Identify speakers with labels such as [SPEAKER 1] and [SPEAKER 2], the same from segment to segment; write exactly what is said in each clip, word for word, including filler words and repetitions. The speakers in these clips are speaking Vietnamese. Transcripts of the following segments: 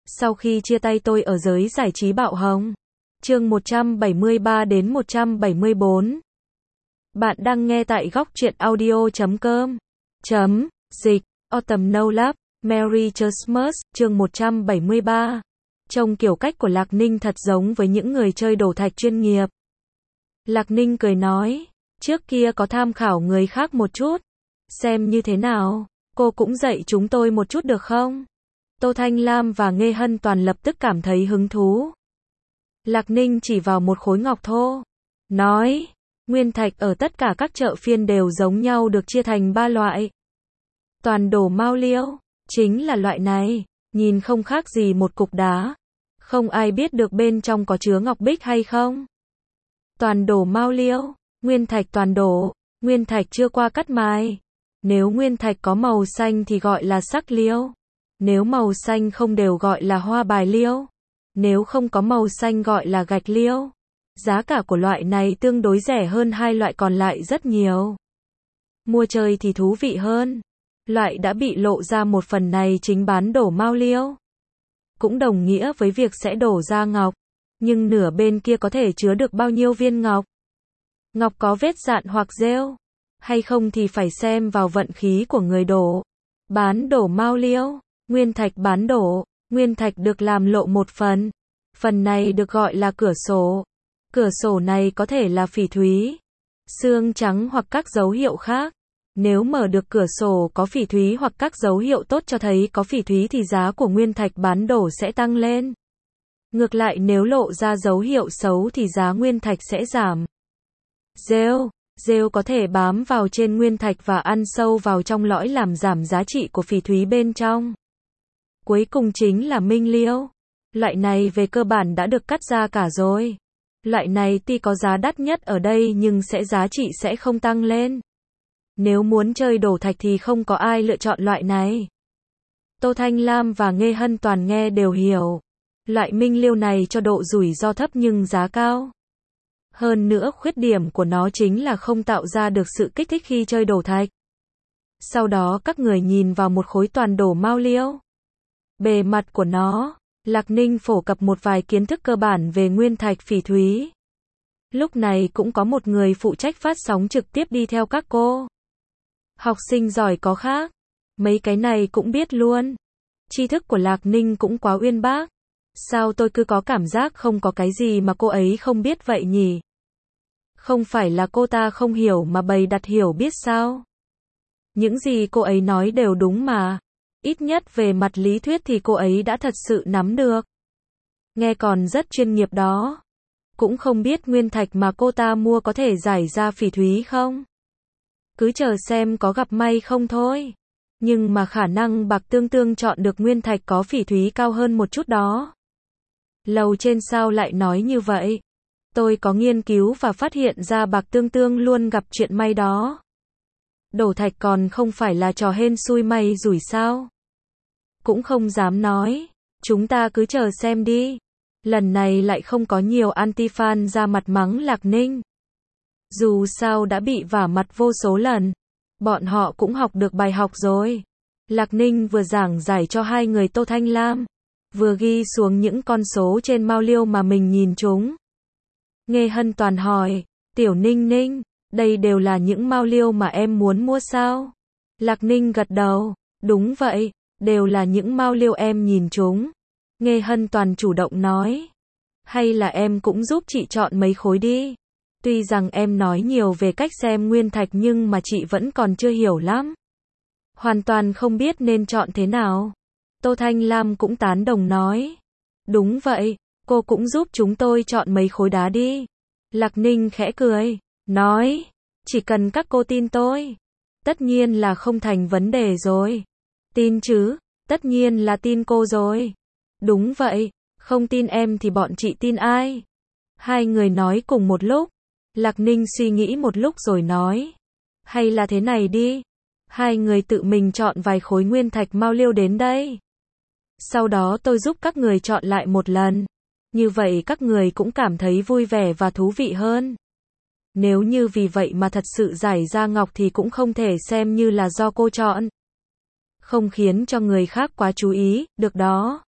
[SPEAKER 1] Sau khi chia tay tôi ở giới giải trí bạo hồng. Chương một trăm bảy mươi ba đến một trăm bảy mươi bốn. Bạn đang nghe tại góc truyện audio chấm com. Chấm, dịch, Autumn No Love, Merry Christmas, chương một trăm bảy mươi ba. Trông kiểu cách của Lạc Ninh thật giống với những người chơi đổ thạch chuyên nghiệp. Lạc Ninh cười nói, trước kia có tham khảo người khác một chút. Xem như thế nào, cô cũng dạy chúng tôi một chút được không? Tô Thanh Lam và Nghê Hân Toàn lập tức cảm thấy hứng thú. Lạc Ninh chỉ vào một khối ngọc thô, nói, nguyên thạch ở tất cả các chợ phiên đều giống nhau được chia thành ba loại. Toàn đổ mao liêu, chính là loại này, nhìn không khác gì một cục đá. Không ai biết được bên trong có chứa ngọc bích hay không. Toàn đổ mao liêu, nguyên thạch toàn đổ, nguyên thạch chưa qua cắt mài. Nếu nguyên thạch có màu xanh thì gọi là sắc liêu. Nếu màu xanh không đều gọi là hoa bài liêu. Nếu không có màu xanh gọi là gạch liêu. Giá cả của loại này tương đối rẻ hơn hai loại còn lại rất nhiều. Mua chơi thì thú vị hơn. Loại đã bị lộ ra một phần này chính bán đổ mao liêu. Cũng đồng nghĩa với việc sẽ đổ ra ngọc. Nhưng nửa bên kia có thể chứa được bao nhiêu viên ngọc? Ngọc có vết dạn hoặc rêu hay không thì phải xem vào vận khí của người đổ. Bán đổ mao liêu, nguyên thạch bán đổ, nguyên thạch được làm lộ một phần. Phần này được gọi là cửa sổ. Cửa sổ này có thể là phỉ thúy, xương trắng hoặc các dấu hiệu khác. Nếu mở được cửa sổ có phỉ thúy hoặc các dấu hiệu tốt cho thấy có phỉ thúy thì giá của nguyên thạch bán đổ sẽ tăng lên. Ngược lại nếu lộ ra dấu hiệu xấu thì giá nguyên thạch sẽ giảm. Rêu, rêu có thể bám vào trên nguyên thạch và ăn sâu vào trong lõi làm giảm giá trị của phỉ thúy bên trong. Cuối cùng chính là minh liêu. Loại này về cơ bản đã được cắt ra cả rồi. Loại này tuy có giá đắt nhất ở đây nhưng sẽ giá trị sẽ không tăng lên. Nếu muốn chơi đổ thạch thì không có ai lựa chọn loại này. Tô Thanh Lam và Nghê Hân Toàn nghe đều hiểu. Loại minh liêu này cho độ rủi ro thấp nhưng giá cao. Hơn nữa khuyết điểm của nó chính là không tạo ra được sự kích thích khi chơi đổ thạch. Sau đó các người nhìn vào một khối toàn đổ mao liêu. Bề mặt của nó, Lạc Ninh phổ cập một vài kiến thức cơ bản về nguyên thạch phỉ thúy. Lúc này cũng có một người phụ trách phát sóng trực tiếp đi theo các cô. Học sinh giỏi có khác. Mấy cái này cũng biết luôn. Tri thức của Lạc Ninh cũng quá uyên bác. Sao tôi cứ có cảm giác không có cái gì mà cô ấy không biết vậy nhỉ? Không phải là cô ta không hiểu mà bày đặt hiểu biết sao? Những gì cô ấy nói đều đúng mà. Ít nhất về mặt lý thuyết thì cô ấy đã thật sự nắm được. Nghe còn rất chuyên nghiệp đó. Cũng không biết nguyên thạch mà cô ta mua có thể giải ra phỉ thúy không? Cứ chờ xem có gặp may không thôi. Nhưng mà khả năng bạc tương tương chọn được nguyên thạch có phỉ thúy cao hơn một chút đó. Lầu trên sao lại nói như vậy? Tôi có nghiên cứu và phát hiện ra bạc tương tương luôn gặp chuyện may đó. Đổ thạch còn không phải là trò hên xui may rủi sao? Cũng không dám nói. Chúng ta cứ chờ xem đi. Lần này lại không có nhiều anti-fan ra mặt mắng Lạc Ninh. Dù sao đã bị vả mặt vô số lần. Bọn họ cũng học được bài học rồi. Lạc Ninh vừa giảng giải cho hai người Tô Thanh Lam. Vừa ghi xuống những con số trên mao liêu mà mình nhìn chúng. Nghê Hân Toàn hỏi, Tiểu Ninh Ninh, đây đều là những mao liêu mà em muốn mua sao? Lạc Ninh gật đầu, đúng vậy, đều là những mao liêu em nhìn chúng. Nghê Hân Toàn chủ động nói, hay là em cũng giúp chị chọn mấy khối đi. Tuy rằng em nói nhiều về cách xem nguyên thạch nhưng mà chị vẫn còn chưa hiểu lắm. Hoàn toàn không biết nên chọn thế nào. Tô Thanh Lam cũng tán đồng nói. Đúng vậy, cô cũng giúp chúng tôi chọn mấy khối đá đi. Lạc Ninh khẽ cười, nói, chỉ cần các cô tin tôi. Tất nhiên là không thành vấn đề rồi. Tin chứ, tất nhiên là tin cô rồi. Đúng vậy, không tin em thì bọn chị tin ai? Hai người nói cùng một lúc. Lạc Ninh suy nghĩ một lúc rồi nói. Hay là thế này đi. Hai người tự mình chọn vài khối nguyên thạch mao liêu đến đây. Sau đó tôi giúp các người chọn lại một lần. Như vậy các người cũng cảm thấy vui vẻ và thú vị hơn. Nếu như vì vậy mà thật sự giải ra ngọc thì cũng không thể xem như là do cô chọn. Không khiến cho người khác quá chú ý, được đó.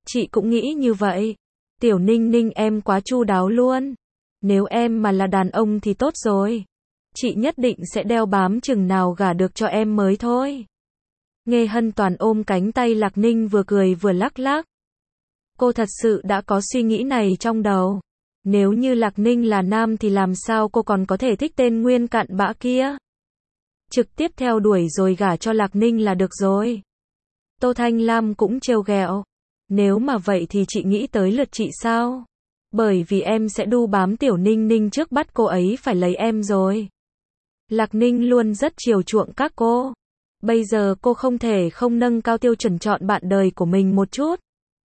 [SPEAKER 1] Chị cũng nghĩ như vậy. Tiểu Ninh Ninh em quá chu đáo luôn. Nếu em mà là đàn ông thì tốt rồi. Chị nhất định sẽ đeo bám chừng nào gả được cho em mới thôi. Nghe Hân Toàn ôm cánh tay Lạc Ninh vừa cười vừa lắc lắc. Cô thật sự đã có suy nghĩ này trong đầu. Nếu như Lạc Ninh là nam thì làm sao cô còn có thể thích tên nguyên cặn bã kia. Trực tiếp theo đuổi rồi gả cho Lạc Ninh là được rồi. Tô Thanh Lam cũng trêu ghẹo. Nếu mà vậy thì chị nghĩ tới lượt chị sao? Bởi vì em sẽ đu bám Tiểu Ninh Ninh trước bắt cô ấy phải lấy em rồi. Lạc Ninh luôn rất chiều chuộng các cô. Bây giờ cô không thể không nâng cao tiêu chuẩn chọn bạn đời của mình một chút.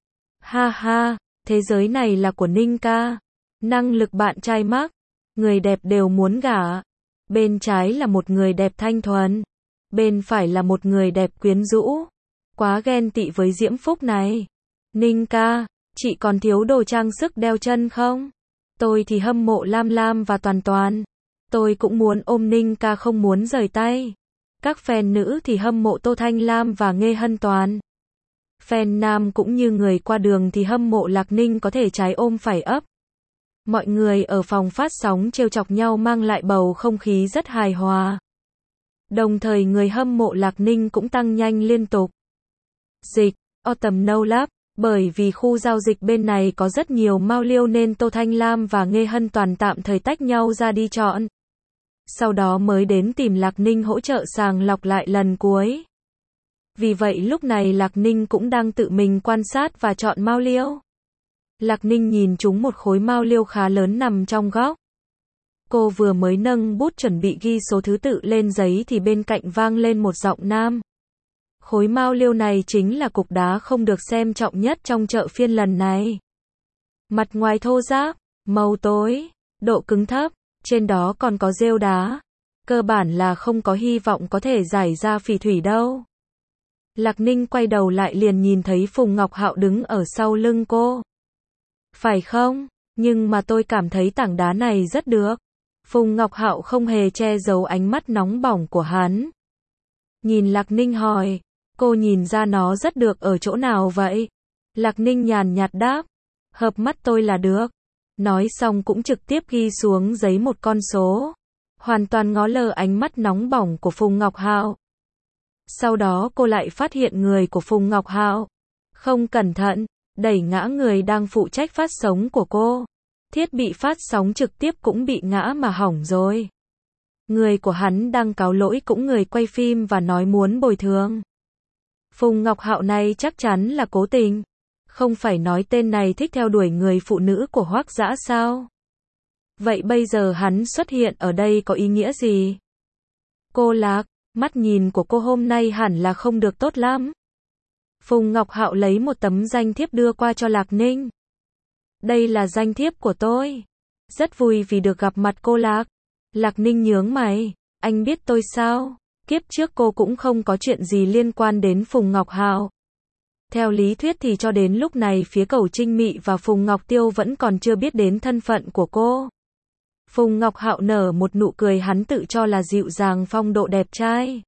[SPEAKER 1] Ha ha, thế giới này là của Ninh ca. Năng lực bạn trai mắc. Người đẹp đều muốn gả. Bên trái là một người đẹp thanh thuần. Bên phải là một người đẹp quyến rũ. Quá ghen tị với diễm phúc này. Ninh ca, chị còn thiếu đồ trang sức đeo chân không? Tôi thì hâm mộ Lam Lam và Toàn Toàn. Tôi cũng muốn ôm Ninh ca không muốn rời tay. Các fan nữ thì hâm mộ Tô Thanh Lam và Nghê Hân Toàn. Fan nam cũng như người qua đường thì hâm mộ Lạc Ninh có thể trái ôm phải ấp. Mọi người ở phòng phát sóng trêu chọc nhau mang lại bầu không khí rất hài hòa. Đồng thời người hâm mộ Lạc Ninh cũng tăng nhanh liên tục. Dịch, Autumn No Love, bởi vì khu giao dịch bên này có rất nhiều mao liêu nên Tô Thanh Lam và Nghê Hân Toàn tạm thời tách nhau ra đi chọn. Sau đó mới đến tìm Lạc Ninh hỗ trợ sàng lọc lại lần cuối. Vì vậy lúc này Lạc Ninh cũng đang tự mình quan sát và chọn mao liêu. Lạc Ninh nhìn trúng một khối mao liêu khá lớn nằm trong góc. Cô vừa mới nâng bút chuẩn bị ghi số thứ tự lên giấy thì bên cạnh vang lên một giọng nam. Khối mao liêu này chính là cục đá không được xem trọng nhất trong chợ phiên lần này. Mặt ngoài thô ráp, màu tối, độ cứng thấp, trên đó còn có rêu đá. Cơ bản là không có hy vọng có thể giải ra phỉ thủy đâu. Lạc Ninh quay đầu lại liền nhìn thấy Phùng Ngọc Hạo đứng ở sau lưng cô. Phải không? Nhưng mà tôi cảm thấy tảng đá này rất được. Phùng Ngọc Hạo không hề che giấu ánh mắt nóng bỏng của hắn. Nhìn Lạc Ninh hỏi, cô nhìn ra nó rất được ở chỗ nào vậy? Lạc Ninh nhàn nhạt đáp, hợp mắt tôi là được. Nói xong cũng trực tiếp ghi xuống giấy một con số. Hoàn toàn ngó lơ ánh mắt nóng bỏng của Phùng Ngọc Hạo. Sau đó cô lại phát hiện người của Phùng Ngọc Hạo không cẩn thận đẩy ngã người đang phụ trách phát sóng của cô. Thiết bị phát sóng trực tiếp cũng bị ngã mà hỏng rồi. Người của hắn đang cáo lỗi cũng người quay phim và nói muốn bồi thường. Phùng Ngọc Hạo này chắc chắn là cố tình. Không phải nói tên này thích theo đuổi người phụ nữ của Hoắc Dã sao? Vậy bây giờ hắn xuất hiện ở đây có ý nghĩa gì? Cô Lạc, mắt nhìn của cô hôm nay hẳn là không được tốt lắm. Phùng Ngọc Hạo lấy một tấm danh thiếp đưa qua cho Lạc Ninh. Đây là danh thiếp của tôi. Rất vui vì được gặp mặt cô Lạc. Lạc Ninh nhướng mày. Anh biết tôi sao? Kiếp trước cô cũng không có chuyện gì liên quan đến Phùng Ngọc Hạo. Theo lý thuyết thì cho đến lúc này phía Cẩu Trinh Mị và Phùng Ngọc Tiêu vẫn còn chưa biết đến thân phận của cô. Phùng Ngọc Hạo nở một nụ cười, hắn tự cho là dịu dàng phong độ đẹp trai.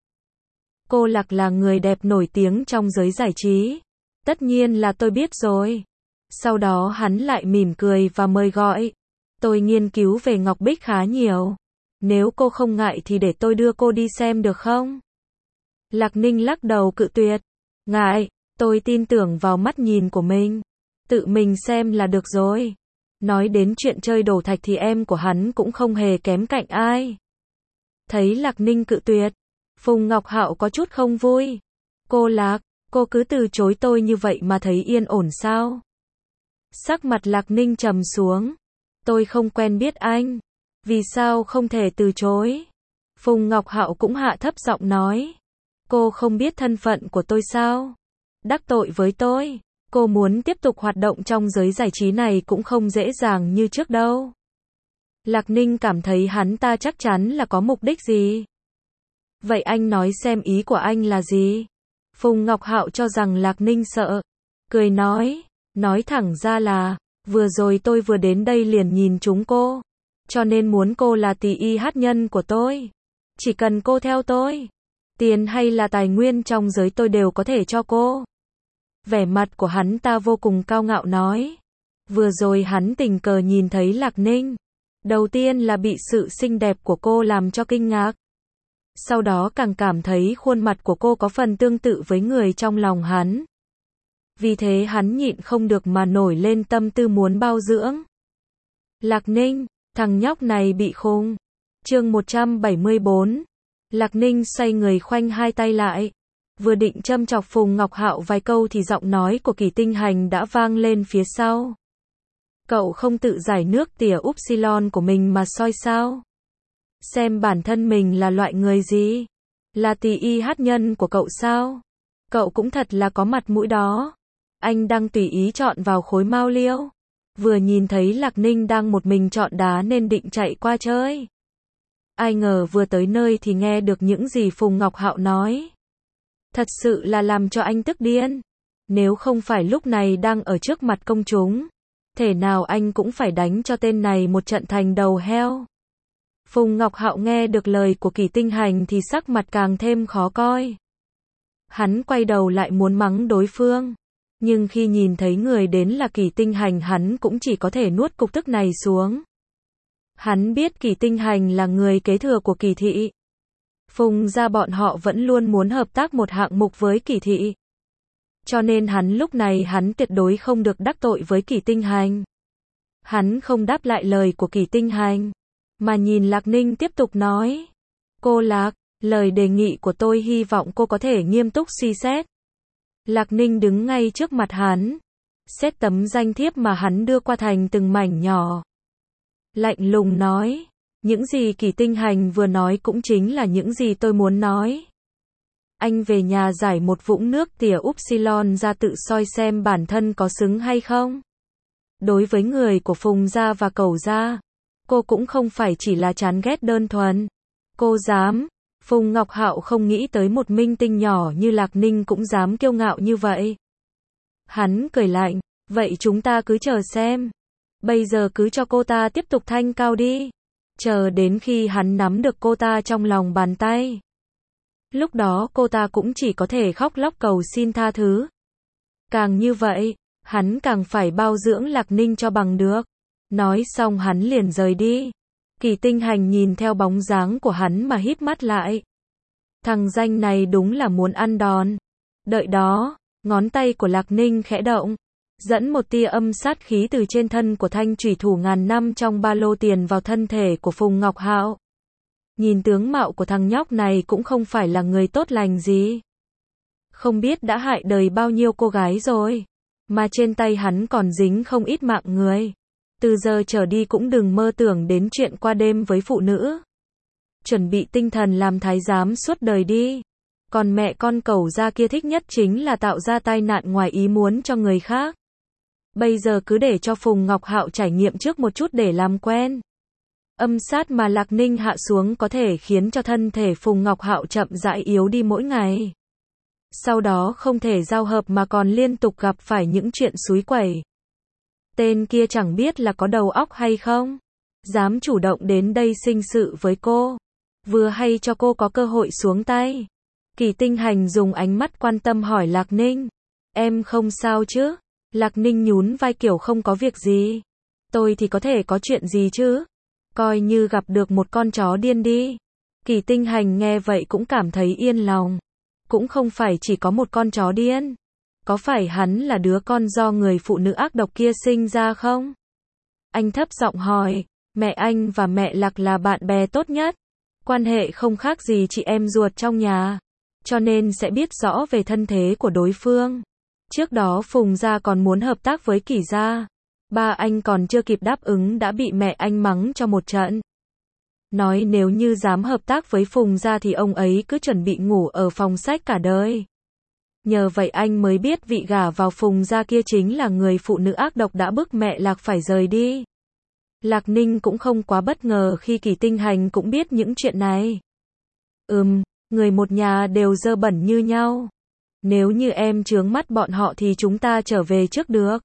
[SPEAKER 1] Cô Lạc là người đẹp nổi tiếng trong giới giải trí. Tất nhiên là tôi biết rồi. Sau đó hắn lại mỉm cười và mời gọi. Tôi nghiên cứu về Ngọc Bích khá nhiều. Nếu cô không ngại thì để tôi đưa cô đi xem được không? Lạc Ninh lắc đầu cự tuyệt. Ngại, tôi tin tưởng vào mắt nhìn của mình. Tự mình xem là được rồi. Nói đến chuyện chơi đổ thạch thì em của hắn cũng không hề kém cạnh ai. Thấy Lạc Ninh cự tuyệt, Phùng Ngọc Hạo có chút không vui. Cô Lạc, cô cứ từ chối tôi như vậy mà thấy yên ổn sao? Sắc mặt Lạc Ninh trầm xuống. Tôi không quen biết anh. Vì sao không thể từ chối? Phùng Ngọc Hạo cũng hạ thấp giọng nói. Cô không biết thân phận của tôi sao? Đắc tội với tôi. Cô muốn tiếp tục hoạt động trong giới giải trí này cũng không dễ dàng như trước đâu. Lạc Ninh cảm thấy hắn ta chắc chắn là có mục đích gì. Vậy anh nói xem ý của anh là gì? Phùng Ngọc Hạo cho rằng Lạc Ninh sợ. Cười nói. Nói thẳng ra là, vừa rồi tôi vừa đến đây liền nhìn chúng cô. Cho nên muốn cô là tỷ y hát nhân của tôi. Chỉ cần cô theo tôi. Tiền hay là tài nguyên trong giới tôi đều có thể cho cô. Vẻ mặt của hắn ta vô cùng cao ngạo nói. Vừa rồi hắn tình cờ nhìn thấy Lạc Ninh. Đầu tiên là bị sự xinh đẹp của cô làm cho kinh ngạc. Sau đó càng cảm thấy khuôn mặt của cô có phần tương tự với người trong lòng hắn. Vì thế hắn nhịn không được mà nổi lên tâm tư muốn bao dưỡng. Lạc Ninh, thằng nhóc này bị khùng. Chương một trăm bảy mươi bốn. Lạc Ninh xoay người khoanh hai tay lại. Vừa định châm chọc Phùng Ngọc Hạo vài câu thì giọng nói của Kỳ Tinh Hành đã vang lên phía sau. Cậu không tự giải nước tỉa upsilon của mình mà soi sao? Xem bản thân mình là loại người gì? Là tỳ y hát nhân của cậu sao? Cậu cũng thật là có mặt mũi đó. Anh đang tùy ý chọn vào khối mao liêu. Vừa nhìn thấy Lạc Ninh đang một mình chọn đá nên định chạy qua chơi. Ai ngờ vừa tới nơi thì nghe được những gì Phùng Ngọc Hạo nói. Thật sự là làm cho anh tức điên. Nếu không phải lúc này đang ở trước mặt công chúng, thể nào anh cũng phải đánh cho tên này một trận thành đầu heo. Phùng Ngọc Hạo nghe được lời của Kỳ Tinh Hành thì sắc mặt càng thêm khó coi. Hắn quay đầu lại muốn mắng đối phương. Nhưng khi nhìn thấy người đến là Kỳ Tinh Hành hắn cũng chỉ có thể nuốt cục tức này xuống. Hắn biết Kỳ Tinh Hành là người kế thừa của Kỳ thị. Phùng gia bọn họ vẫn luôn muốn hợp tác một hạng mục với Kỳ thị. Cho nên hắn lúc này hắn tuyệt đối không được đắc tội với Kỳ Tinh Hành. Hắn không đáp lại lời của Kỳ Tinh Hành, mà nhìn Lạc Ninh tiếp tục nói. Cô Lạc, lời đề nghị của tôi hy vọng cô có thể nghiêm túc suy xét. Lạc Ninh đứng ngay trước mặt hắn, xét tấm danh thiếp mà hắn đưa qua thành từng mảnh nhỏ. Lạnh lùng nói, những gì Kỳ Tinh Hành vừa nói cũng chính là những gì tôi muốn nói. Anh về nhà giải một vũng nước tỉa upsilon ra tự soi xem bản thân có xứng hay không. Đối với người của Phùng gia và Cẩu gia, cô cũng không phải chỉ là chán ghét đơn thuần. Cô dám. Phùng Ngọc Hạo không nghĩ tới một minh tinh nhỏ như Lạc Ninh cũng dám kiêu ngạo như vậy. Hắn cười lạnh, vậy chúng ta cứ chờ xem. Bây giờ cứ cho cô ta tiếp tục thanh cao đi. Chờ đến khi hắn nắm được cô ta trong lòng bàn tay. Lúc đó cô ta cũng chỉ có thể khóc lóc cầu xin tha thứ. Càng như vậy, hắn càng phải bao dưỡng Lạc Ninh cho bằng được. Nói xong hắn liền rời đi. Kỳ Tinh Hành nhìn theo bóng dáng của hắn mà híp mắt lại. Thằng danh này đúng là muốn ăn đòn. Đợi đó, ngón tay của Lạc Ninh khẽ động, dẫn một tia âm sát khí từ trên thân của thanh chủy thủ ngàn năm trong ba lô tiền vào thân thể của Phùng Ngọc Hạo. Nhìn tướng mạo của thằng nhóc này cũng không phải là người tốt lành gì. Không biết đã hại đời bao nhiêu cô gái rồi, mà trên tay hắn còn dính không ít mạng người. Từ giờ trở đi cũng đừng mơ tưởng đến chuyện qua đêm với phụ nữ. Chuẩn bị tinh thần làm thái giám suốt đời đi. Còn mẹ con Cẩu gia kia thích nhất chính là tạo ra tai nạn ngoài ý muốn cho người khác. Bây giờ cứ để cho Phùng Ngọc Hạo trải nghiệm trước một chút để làm quen. Âm sát mà Lạc Ninh hạ xuống có thể khiến cho thân thể Phùng Ngọc Hạo chậm rãi yếu đi mỗi ngày. Sau đó không thể giao hợp mà còn liên tục gặp phải những chuyện xúi quẩy. Tên kia chẳng biết là có đầu óc hay không. Dám chủ động đến đây sinh sự với cô. Vừa hay cho cô có cơ hội xuống tay. Kỳ Tinh Hành dùng ánh mắt quan tâm hỏi Lạc Ninh. Em không sao chứ? Lạc Ninh nhún vai kiểu không có việc gì. Tôi thì có thể có chuyện gì chứ? Coi như gặp được một con chó điên đi. Kỳ Tinh Hành nghe vậy cũng cảm thấy yên lòng. Cũng không phải chỉ có một con chó điên. Có phải hắn là đứa con do người phụ nữ ác độc kia sinh ra không? Anh thấp giọng hỏi, mẹ anh và mẹ Lạc là bạn bè tốt nhất. Quan hệ không khác gì chị em ruột trong nhà. Cho nên sẽ biết rõ về thân thế của đối phương. Trước đó Phùng gia còn muốn hợp tác với Kỳ gia. Ba anh còn chưa kịp đáp ứng đã bị mẹ anh mắng cho một trận. Nói nếu như dám hợp tác với Phùng gia thì ông ấy cứ chuẩn bị ngủ ở phòng sách cả đời. Nhờ vậy anh mới biết vị gả vào Phùng gia kia chính là người phụ nữ ác độc đã bức mẹ Lạc phải rời đi. Lạc Ninh cũng không quá bất ngờ khi Kỳ Tinh Hành cũng biết những chuyện này. Ừm, người một nhà đều dơ bẩn như nhau. Nếu như em chướng mắt bọn họ thì chúng ta trở về trước được.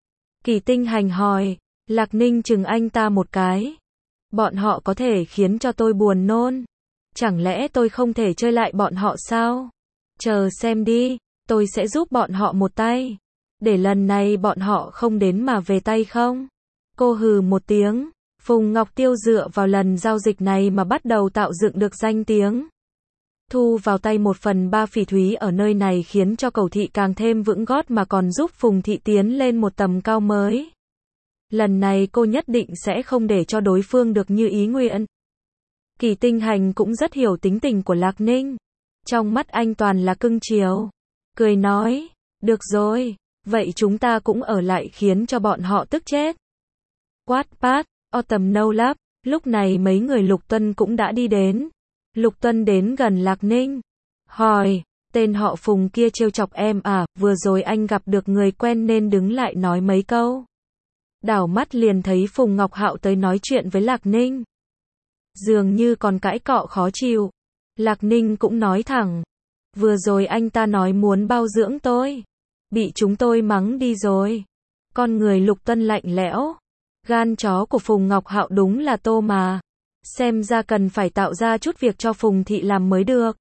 [SPEAKER 1] Kỳ Tinh Hành hỏi, Lạc Ninh chừng anh ta một cái. Bọn họ có thể khiến cho tôi buồn nôn. Chẳng lẽ tôi không thể chơi lại bọn họ sao? Chờ xem đi, tôi sẽ giúp bọn họ một tay. Để lần này bọn họ không đến mà về tay không? Cô hừ một tiếng. Phùng Ngọc Tiêu dựa vào lần giao dịch này mà bắt đầu tạo dựng được danh tiếng. Thu vào tay một phần ba phỉ thúy ở nơi này khiến cho Cầu Thị càng thêm vững gót mà còn giúp Phùng Thị tiến lên một tầm cao mới. Lần này cô nhất định sẽ không để cho đối phương được như ý nguyện. Kỳ Tinh Hành cũng rất hiểu tính tình của Lạc Ninh. Trong mắt anh toàn là cưng chiều. Cười nói, được rồi, vậy chúng ta cũng ở lại khiến cho bọn họ tức chết. Wattpad, Autumn No Lab, lúc này mấy người Lục Tuân cũng đã đi đến. Lục Tuân đến gần Lạc Ninh. Hỏi, tên họ Phùng kia trêu chọc em à, vừa rồi anh gặp được người quen nên đứng lại nói mấy câu. Đảo mắt liền thấy Phùng Ngọc Hạo tới nói chuyện với Lạc Ninh. Dường như còn cãi cọ khó chịu. Lạc Ninh cũng nói thẳng. Vừa rồi anh ta nói muốn bao dưỡng tôi. Bị chúng tôi mắng đi rồi. Con người Lục Tuân lạnh lẽo. Gan chó của Phùng Ngọc Hạo đúng là tô mà. Xem ra cần phải tạo ra chút việc cho Phùng Thị làm mới được.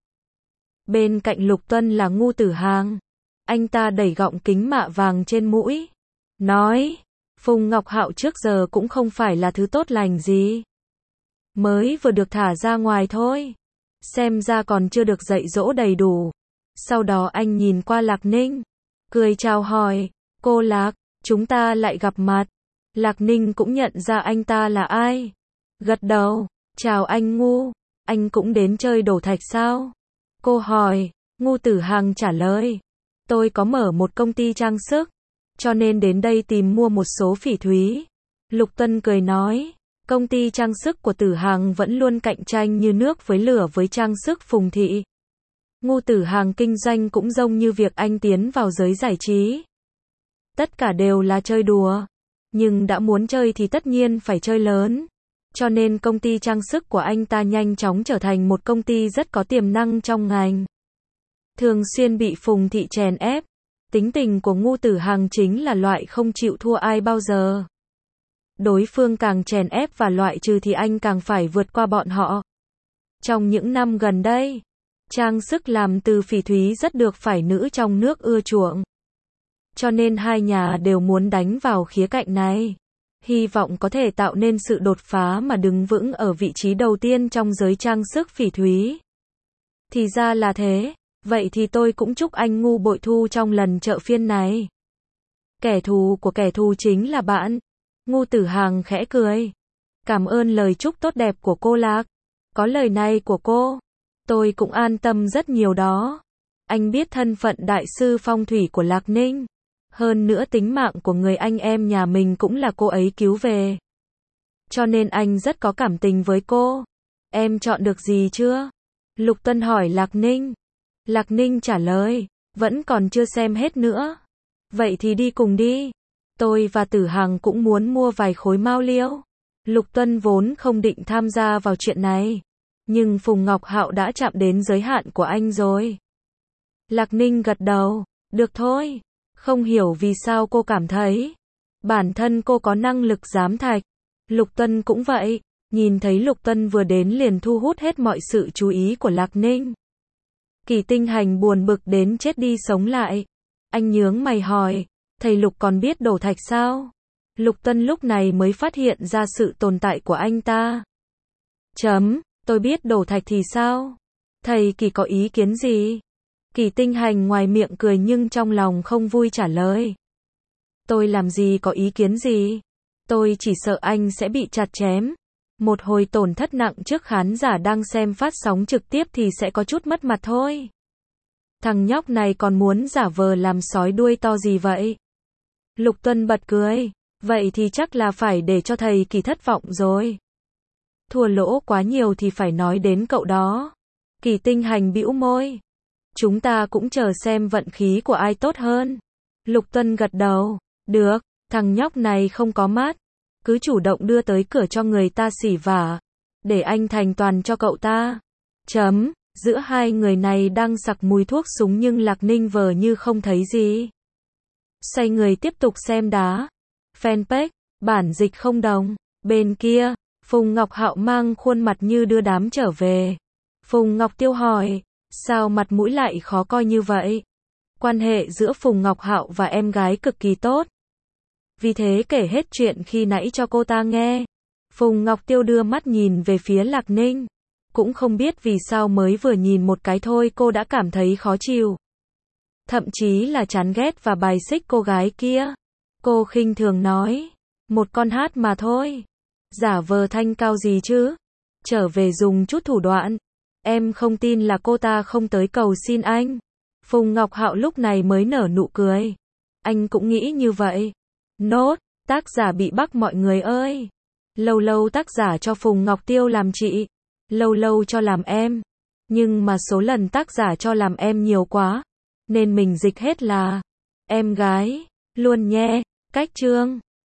[SPEAKER 1] Bên cạnh Lục Tuân là Ngu Tử Hàng. Anh ta đẩy gọng kính mạ vàng trên mũi. Nói, Phùng Ngọc Hạo trước giờ cũng không phải là thứ tốt lành gì. Mới vừa được thả ra ngoài thôi. Xem ra còn chưa được dạy dỗ đầy đủ. Sau đó anh nhìn qua Lạc Ninh. Cười chào hỏi, cô Lạc, chúng ta lại gặp mặt. Lạc Ninh cũng nhận ra anh ta là ai. Gật đầu, chào anh Ngu, anh cũng đến chơi đổ thạch sao? Cô hỏi, Ngu Tử Hàng trả lời. Tôi có mở một công ty trang sức, cho nên đến đây tìm mua một số phỉ thúy. Lục Tuân cười nói, công ty trang sức của Tử Hàng vẫn luôn cạnh tranh như nước với lửa với trang sức Phùng Thị. Ngu Tử Hàng kinh doanh cũng giống như việc anh tiến vào giới giải trí. Tất cả đều là chơi đùa, nhưng đã muốn chơi thì tất nhiên phải chơi lớn. Cho nên công ty trang sức của anh ta nhanh chóng trở thành một công ty rất có tiềm năng trong ngành. Thường xuyên bị Phùng Thị chèn ép. Tính tình của Ngu Tử Hàng chính là loại không chịu thua ai bao giờ. Đối phương càng chèn ép và loại trừ thì anh càng phải vượt qua bọn họ. Trong những năm gần đây, trang sức làm từ phỉ thúy rất được phải nữ trong nước ưa chuộng. Cho nên hai nhà đều muốn đánh vào khía cạnh này. Hy vọng có thể tạo nên sự đột phá mà đứng vững ở vị trí đầu tiên trong giới trang sức phỉ thúy. Thì ra là thế, vậy thì tôi cũng chúc anh Ngu bội thu trong lần chợ phiên này. Kẻ thù của kẻ thù chính là bạn. Ngu Tử Hàng khẽ cười. Cảm ơn lời chúc tốt đẹp của cô Lạc. Có lời này của cô, tôi cũng an tâm rất nhiều đó. Anh biết thân phận đại sư phong thủy của Lạc Ninh. Hơn nữa tính mạng của người anh em nhà mình cũng là cô ấy cứu về. Cho nên anh rất có cảm tình với cô. Em chọn được gì chưa? Lục Tuân hỏi Lạc Ninh. Lạc Ninh trả lời, vẫn còn chưa xem hết nữa. Vậy thì đi cùng đi. Tôi và Tử Hàng cũng muốn mua vài khối mao liễu. Lục Tuân vốn không định tham gia vào chuyện này. Nhưng Phùng Ngọc Hạo đã chạm đến giới hạn của anh rồi. Lạc Ninh gật đầu, được thôi. Không hiểu vì sao cô cảm thấy bản thân cô có năng lực giám thạch. Lục Tuân cũng vậy. Nhìn thấy Lục Tuân vừa đến liền thu hút hết mọi sự chú ý của Lạc Ninh. Kỳ Tinh Hành buồn bực đến chết đi sống lại. Anh nhướng mày hỏi, thầy Lục còn biết đổ thạch sao? Lục Tuân lúc này mới phát hiện ra sự tồn tại của anh ta. Chấm, tôi biết đổ thạch thì sao? Thầy Kỳ có ý kiến gì? Kỳ Tinh Hành ngoài miệng cười nhưng trong lòng không vui trả lời. Tôi làm gì có ý kiến gì? Tôi chỉ sợ anh sẽ bị chặt chém. Một hồi tổn thất nặng trước khán giả đang xem phát sóng trực tiếp thì sẽ có chút mất mặt thôi. Thằng nhóc này còn muốn giả vờ làm sói đuôi to gì vậy? Lục Tuân bật cười. Vậy thì chắc là phải để cho thầy Kỳ thất vọng rồi. Thua lỗ quá nhiều thì phải nói đến cậu đó. Kỳ Tinh Hành bĩu môi. Chúng ta cũng chờ xem vận khí của ai tốt hơn. Lục Tuân gật đầu. Được, thằng nhóc này không có mát. Cứ chủ động đưa tới cửa cho người ta xỉ vả. Để anh thành toàn cho cậu ta. Chấm, giữa hai người này đang sặc mùi thuốc súng nhưng Lạc Ninh vờ như không thấy gì. Xoay người tiếp tục xem đá. Fanpage, bản dịch không đồng. Bên kia, Phùng Ngọc Hạo mang khuôn mặt như đưa đám trở về. Phùng Ngọc Tiêu hỏi, sao mặt mũi lại khó coi như vậy? Quan hệ giữa Phùng Ngọc Hạo và em gái cực kỳ tốt. Vì thế kể hết chuyện khi nãy cho cô ta nghe. Phùng Ngọc Tiêu đưa mắt nhìn về phía Lạc Ninh. Cũng không biết vì sao mới vừa nhìn một cái thôi cô đã cảm thấy khó chịu. Thậm chí là chán ghét và bài xích cô gái kia. Cô khinh thường nói. Một con hát mà thôi. Giả vờ thanh cao gì chứ. Trở về dùng chút thủ đoạn. Em không tin là cô ta không tới cầu xin anh. Phùng Ngọc Hạo lúc này mới nở nụ cười. Anh cũng nghĩ như vậy. Nốt, tác giả bị bắt mọi người ơi. Lâu lâu tác giả cho Phùng Ngọc Tiêu làm chị. Lâu lâu cho làm em. Nhưng mà số lần tác giả cho làm em nhiều quá. Nên mình dịch hết là em gái. Luôn nhé. Cách chương